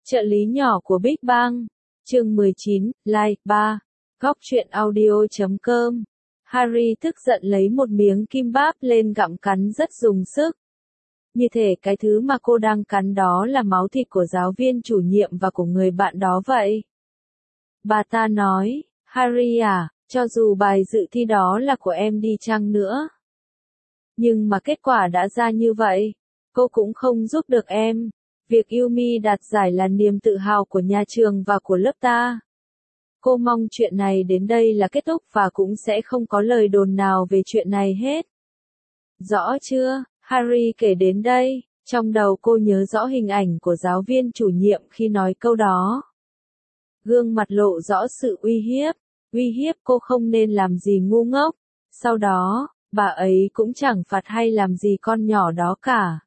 Trợ lý nhỏ của Big Bang. Chương 19, Like 3. Góc truyện audio.com. Harry tức giận lấy một miếng kim báp lên gặm cắn rất dùng sức. Như thể cái thứ mà cô đang cắn đó là máu thịt của giáo viên chủ nhiệm và của người bạn đó vậy. Bà ta nói, Harry à, cho dù bài dự thi đó là của em đi chăng nữa. Nhưng mà kết quả đã ra như vậy, cô cũng không giúp được em. Việc Yumi đạt giải là niềm tự hào của nhà trường và của lớp ta. Cô mong chuyện này đến đây là kết thúc và cũng sẽ không có lời đồn nào về chuyện này hết. Rõ chưa? Harry kể đến đây, trong đầu cô nhớ rõ hình ảnh của giáo viên chủ nhiệm khi nói câu đó. Gương mặt lộ rõ sự uy hiếp cô không nên làm gì ngu ngốc. Sau đó, bà ấy cũng chẳng phạt hay làm gì con nhỏ đó cả.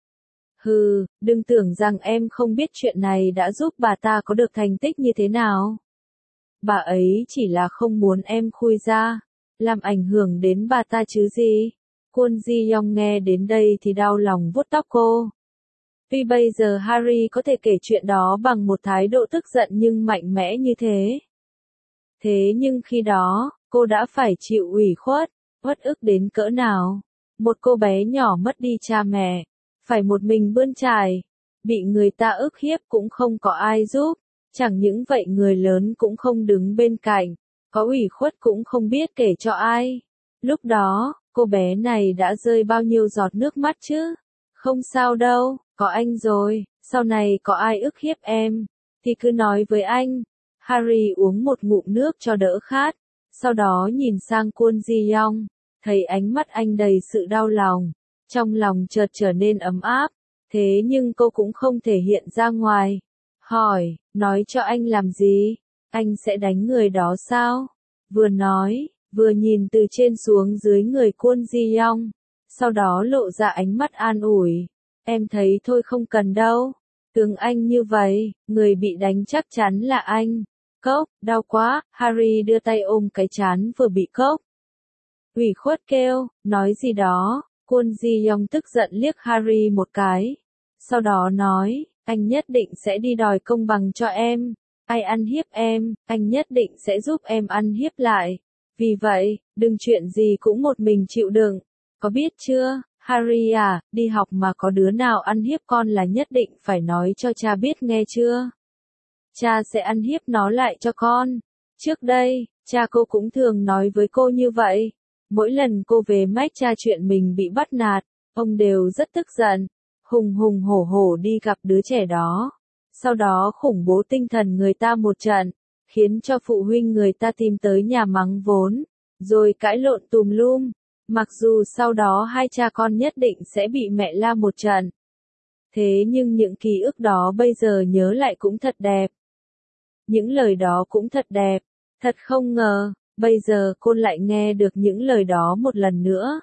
Hừ, đừng tưởng rằng em không biết chuyện này đã giúp bà ta có được thành tích như thế nào. Bà ấy chỉ là không muốn em khui ra, làm ảnh hưởng đến bà ta chứ gì. Kwon Ji Young nghe đến đây thì đau lòng vuốt tóc cô. Tuy bây giờ Harry có thể kể chuyện đó bằng một thái độ tức giận nhưng mạnh mẽ như thế. Thế nhưng khi đó, cô đã phải chịu ủy khuất, uất ức đến cỡ nào. Một cô bé nhỏ mất đi cha mẹ, phải một mình bươn chải, bị người ta ức hiếp cũng không có ai giúp. Chẳng những vậy người lớn cũng không đứng bên cạnh, có ủy khuất cũng không biết kể cho ai. Lúc đó, cô bé này đã rơi bao nhiêu giọt nước mắt chứ? Không sao đâu, có anh rồi, sau này có ai ức hiếp em, thì cứ nói với anh. Harry uống một ngụm nước cho đỡ khát, sau đó nhìn sang Kwon Ji Young, thấy ánh mắt anh đầy sự đau lòng, trong lòng chợt trở nên ấm áp, thế nhưng cô cũng không thể hiện ra ngoài. Hỏi, nói cho anh làm gì? Anh sẽ đánh người đó sao? Vừa nói, vừa nhìn từ trên xuống dưới người Kwon Ji Young, sau đó lộ ra ánh mắt an ủi. Em thấy thôi không cần đâu. Tướng anh như vậy, người bị đánh chắc chắn là anh. Cốc, đau quá, Harry đưa tay ôm cái trán vừa bị cốc. Ủy khuất kêu, nói gì đó, Kwon Ji Young tức giận liếc Harry một cái. Sau đó nói, anh nhất định sẽ đi đòi công bằng cho em. Ai ăn hiếp em, anh nhất định sẽ giúp em ăn hiếp lại. Vì vậy, đừng chuyện gì cũng một mình chịu đựng. Có biết chưa, Harry à, đi học mà có đứa nào ăn hiếp con là nhất định phải nói cho cha biết nghe chưa? Cha sẽ ăn hiếp nó lại cho con. Trước đây, cha cô cũng thường nói với cô như vậy. Mỗi lần cô về mách cha chuyện mình bị bắt nạt, ông đều rất tức giận, hùng hùng hổ hổ đi gặp đứa trẻ đó. Sau đó khủng bố tinh thần người ta một trận, khiến cho phụ huynh người ta tìm tới nhà mắng vốn, rồi cãi lộn tùm lum. Mặc dù sau đó hai cha con nhất định sẽ bị mẹ la một trận. Thế nhưng những ký ức đó bây giờ nhớ lại cũng thật đẹp. Những lời đó cũng thật đẹp. Thật không ngờ, bây giờ cô lại nghe được những lời đó một lần nữa.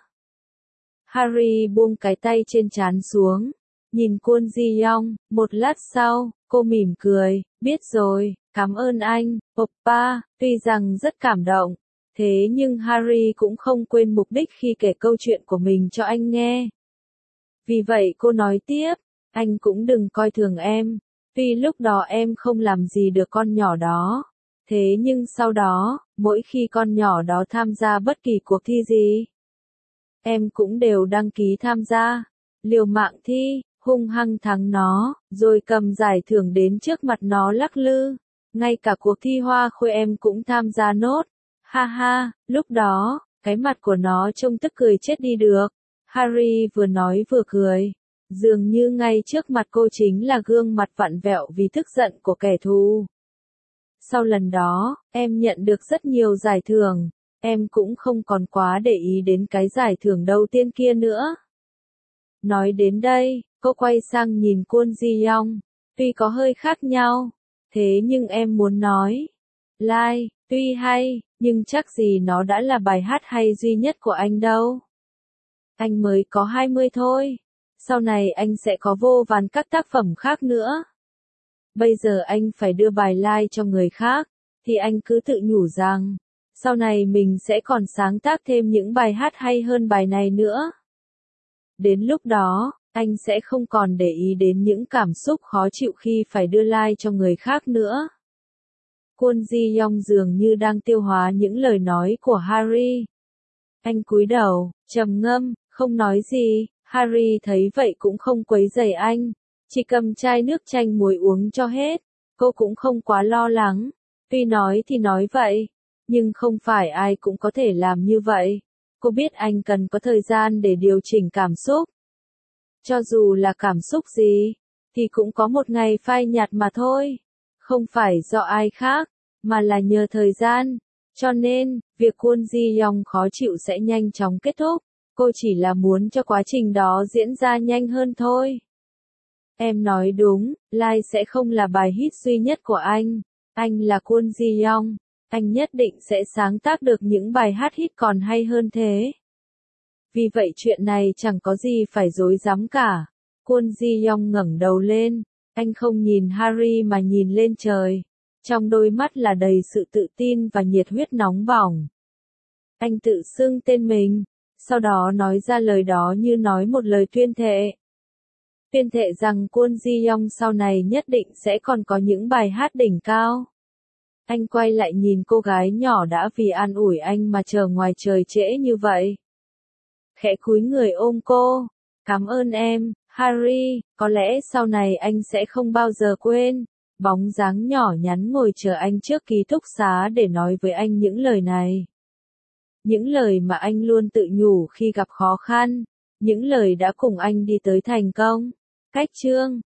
Harry buông cái tay trên trán xuống, nhìn Kwon Ji Young, một lát sau, cô mỉm cười, biết rồi, cảm ơn anh, Oppa, tuy rằng rất cảm động. Thế nhưng Harry cũng không quên mục đích khi kể câu chuyện của mình cho anh nghe. Vì vậy cô nói tiếp, anh cũng đừng coi thường em. Tuy lúc đó em không làm gì được con nhỏ đó. Thế nhưng sau đó, mỗi khi con nhỏ đó tham gia bất kỳ cuộc thi gì, em cũng đều đăng ký tham gia, liều mạng thi, hung hăng thắng nó, rồi cầm giải thưởng đến trước mặt nó lắc lư. Ngay cả cuộc thi hoa khôi em cũng tham gia nốt. Ha ha, lúc đó, cái mặt của nó trông tức cười chết đi được. Harry vừa nói vừa cười. Dường như ngay trước mặt cô chính là gương mặt vặn vẹo vì tức giận của kẻ thù. Sau lần đó, em nhận được rất nhiều giải thưởng. Em cũng không còn quá để ý đến cái giải thưởng đầu tiên kia nữa. Nói đến đây, cô quay sang nhìn Kwon Ji Young. Tuy có hơi khác nhau, thế nhưng em muốn nói. Like, tuy hay, nhưng chắc gì nó đã là bài hát hay duy nhất của anh đâu. Anh mới có 20 thôi. Sau này anh sẽ có vô vàn các tác phẩm khác nữa. Bây giờ anh phải đưa bài like cho người khác, thì anh cứ tự nhủ rằng, sau này mình sẽ còn sáng tác thêm những bài hát hay hơn bài này nữa. Đến lúc đó, Anh sẽ không còn để ý đến những cảm xúc khó chịu khi phải đưa like cho người khác nữa. Kwon Ji Young dường như đang tiêu hóa những lời nói của Harry. Anh cúi đầu, trầm ngâm, không nói gì. Harry thấy vậy cũng không quấy rầy anh, chỉ cầm chai nước chanh muối uống cho hết. Cô cũng không quá lo lắng. Tuy nói thì nói vậy, nhưng không phải ai cũng có thể làm như vậy. Cô biết anh cần có thời gian để điều chỉnh cảm xúc. Cho dù là cảm xúc gì, thì cũng có một ngày phai nhạt mà thôi. Không phải do ai khác, mà là nhờ thời gian. Cho nên, việc Kwon Ji Young khó chịu sẽ nhanh chóng kết thúc. Cô chỉ là muốn cho quá trình đó diễn ra nhanh hơn thôi. Em nói đúng, Like sẽ không là bài hit duy nhất của anh. Anh là Kwon Ji Young. Anh nhất định sẽ sáng tác được những bài hát hit còn hay hơn thế. Vì vậy chuyện này chẳng có gì phải rối rắm cả. Kwon Ji Young ngẩng đầu lên. Anh không nhìn Harry mà nhìn lên trời. Trong đôi mắt là đầy sự tự tin và nhiệt huyết nóng bỏng. Anh tự xưng tên mình, sau đó nói ra lời đó như nói một lời tuyên thệ. Tuyên thệ rằng Kwon Ji Young sau này nhất định sẽ còn có những bài hát đỉnh cao. Anh quay lại nhìn cô gái nhỏ đã vì an ủi anh mà chờ ngoài trời trễ như vậy. Khẽ cúi người ôm cô. Cảm ơn em, Harry, có lẽ sau này anh sẽ không bao giờ quên. Bóng dáng nhỏ nhắn ngồi chờ anh trước ký túc xá để nói với anh những lời này. Những lời mà anh luôn tự nhủ khi gặp khó khăn. Những lời đã cùng anh đi tới thành công. Cách chương